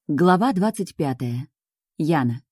Глава 25. Яна.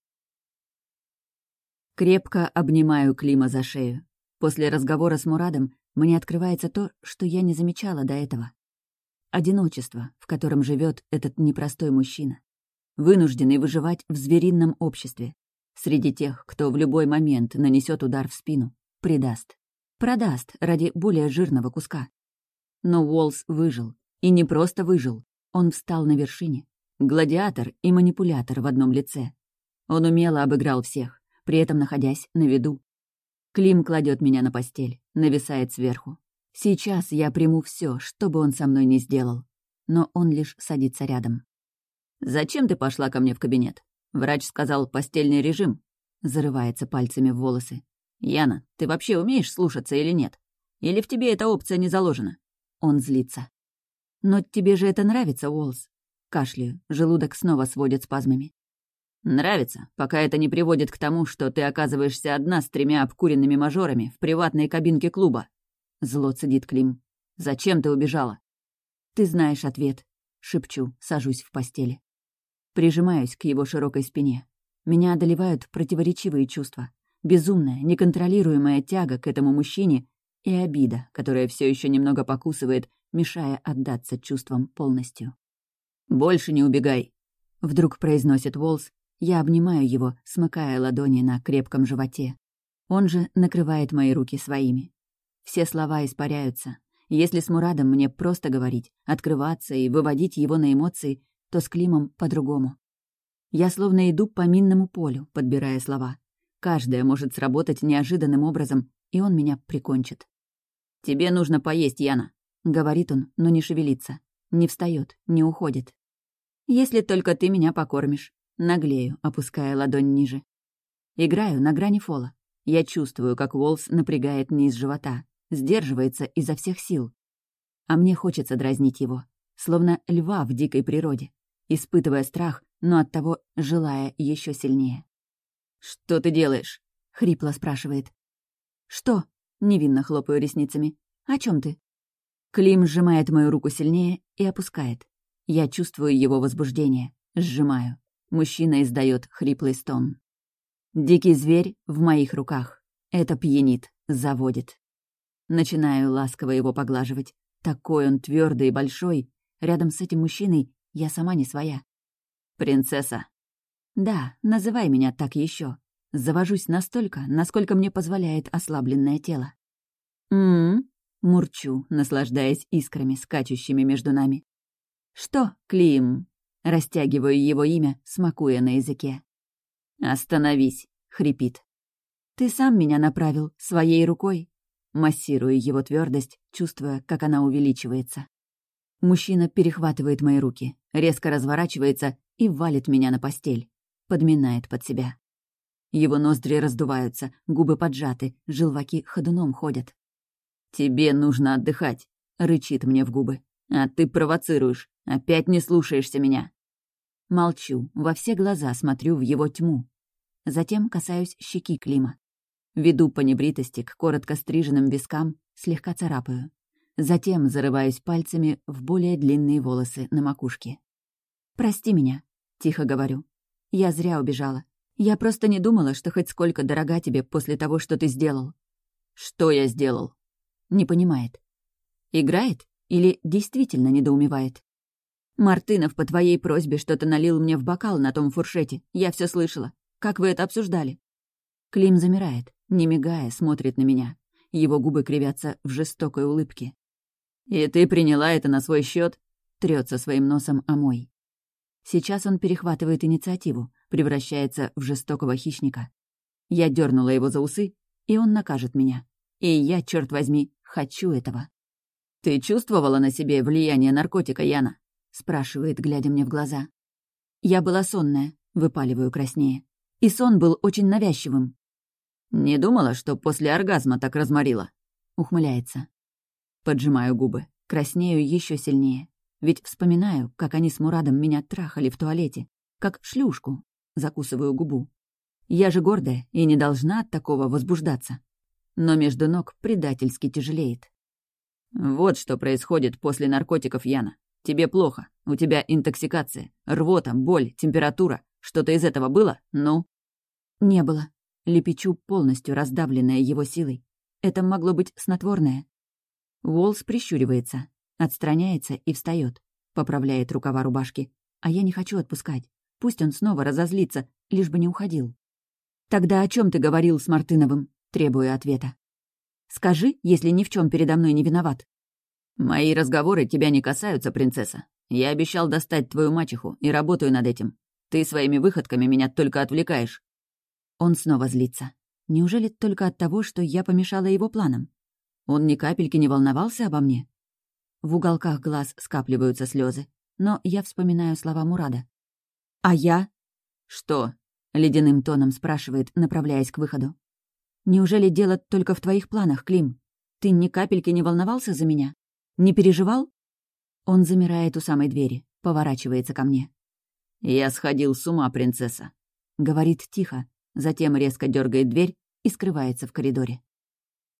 Крепко обнимаю Клима за шею. После разговора с Мурадом мне открывается то, что я не замечала до этого. Одиночество, в котором живет этот непростой мужчина. Вынужденный выживать в зверином обществе. Среди тех, кто в любой момент нанесет удар в спину, предаст. Продаст ради более жирного куска. Но Уоллс выжил. И не просто выжил. Он встал на вершине. Гладиатор и манипулятор в одном лице. Он умело обыграл всех, при этом находясь на виду. Клим кладет меня на постель, нависает сверху. Сейчас я приму все, что бы он со мной ни сделал. Но он лишь садится рядом. «Зачем ты пошла ко мне в кабинет? Врач сказал, постельный режим». Зарывается пальцами в волосы. «Яна, ты вообще умеешь слушаться или нет? Или в тебе эта опция не заложена?» Он злится. «Но тебе же это нравится, Уоллс?» Кашляю, желудок снова сводит спазмами. «Нравится, пока это не приводит к тому, что ты оказываешься одна с 3 обкуренными мажорами в приватной кабинке клуба». Зло цедит Клим. «Зачем ты убежала?» «Ты знаешь ответ», — шепчу, сажусь в постели. Прижимаюсь к его широкой спине. Меня одолевают противоречивые чувства. Безумная, неконтролируемая тяга к этому мужчине и обида, которая все еще немного покусывает, мешая отдаться чувствам полностью. «Больше не убегай», — вдруг произносит Уоллс. Я обнимаю его, смыкая ладони на крепком животе. Он же накрывает мои руки своими. Все слова испаряются. Если с Мурадом мне просто говорить, открываться и выводить его на эмоции, то с Климом по-другому. Я словно иду по минному полю, подбирая слова. Каждая может сработать неожиданным образом, и он меня прикончит. «Тебе нужно поесть, Яна», — говорит он, но не шевелится. Не встает, не уходит. «Если только ты меня покормишь». Наглею, опуская ладонь ниже. Играю на грани фола. Я чувствую, как Уоллс напрягает низ живота, сдерживается изо всех сил. А мне хочется дразнить его, словно льва в дикой природе, испытывая страх, но оттого желая еще сильнее. «Что ты делаешь?» — хрипло спрашивает. «Что?» — невинно хлопаю ресницами. «О чем ты?» Клим сжимает мою руку сильнее и опускает. Я чувствую его возбуждение, сжимаю. Мужчина издает хриплый стон. Дикий зверь в моих руках. Это пьянит, заводит. Начинаю ласково его поглаживать. Такой он твердый и большой. Рядом с этим мужчиной я сама не своя. «Принцесса». «Да, называй меня так еще. Завожусь настолько, насколько мне позволяет ослабленное тело». Мурчу, наслаждаясь искрами, скачущими между нами. «Что, Клим?» Растягиваю его имя, смакуя на языке. «Остановись», — хрипит. «Ты сам меня направил, своей рукой». Массирую его твердость, чувствуя, как она увеличивается. Мужчина перехватывает мои руки, резко разворачивается и валит меня на постель. Подминает под себя. Его ноздри раздуваются, губы поджаты, желваки ходуном ходят. «Тебе нужно отдыхать», — рычит мне в губы. «А ты провоцируешь, опять не слушаешься меня». Молчу, во все глаза смотрю в его тьму. Затем касаюсь щеки Клима. Веду по небритости к коротко стриженным вискам, слегка царапаю. Затем зарываюсь пальцами в более длинные волосы на макушке. «Прости меня», — тихо говорю. «Я зря убежала. Я просто не думала, что хоть сколько дорога тебе после того, что ты сделал». «Что я сделал?» Не понимает. Играет или действительно недоумевает? «Мартынов по твоей просьбе что-то налил мне в бокал на том фуршете. Я все слышала. Как вы это обсуждали?» Клим замирает, не мигая, смотрит на меня. Его губы кривятся в жестокой улыбке. «И ты приняла это на свой счет? Трется своим носом о мой. Сейчас он перехватывает инициативу, превращается в жестокого хищника. Я дернула его за усы, и он накажет меня. И я, черт возьми, хочу этого. «Ты чувствовала на себе влияние наркотика, Яна?» — спрашивает, глядя мне в глаза. Я была сонная, выпаливаю краснее. И сон был очень навязчивым. «Не думала, что после оргазма так разморила?» — ухмыляется. Поджимаю губы, краснею еще сильнее. Ведь вспоминаю, как они с Мурадом меня трахали в туалете, как шлюшку. Закусываю губу. Я же гордая и не должна от такого возбуждаться. Но между ног предательски тяжелеет. «Вот что происходит после наркотиков, Яна. Тебе плохо. У тебя интоксикация, рвота, боль, температура. Что-то из этого было? Ну?» «Не было». Лепечу, полностью раздавленная его силой. Это могло быть снотворное. Уолс прищуривается, отстраняется и встает, поправляет рукава рубашки. А я не хочу отпускать. Пусть он снова разозлится, лишь бы не уходил. «Тогда о чем ты говорил с Мартыновым?» Требую ответа. «Скажи, если ни в чем передо мной не виноват». «Мои разговоры тебя не касаются, принцесса. Я обещал достать твою мачеху и работаю над этим. Ты своими выходками меня только отвлекаешь». Он снова злится. Неужели только от того, что я помешала его планам? Он ни капельки не волновался обо мне? В уголках глаз скапливаются слезы, но я вспоминаю слова Мурада. «А я?» «Что?» — ледяным тоном спрашивает, направляясь к выходу. «Неужели дело только в твоих планах, Клим? Ты ни капельки не волновался за меня? Не переживал?» Он замирает у самой двери, поворачивается ко мне. «Я сходил с ума, принцесса», — говорит тихо, затем резко дергает дверь и скрывается в коридоре.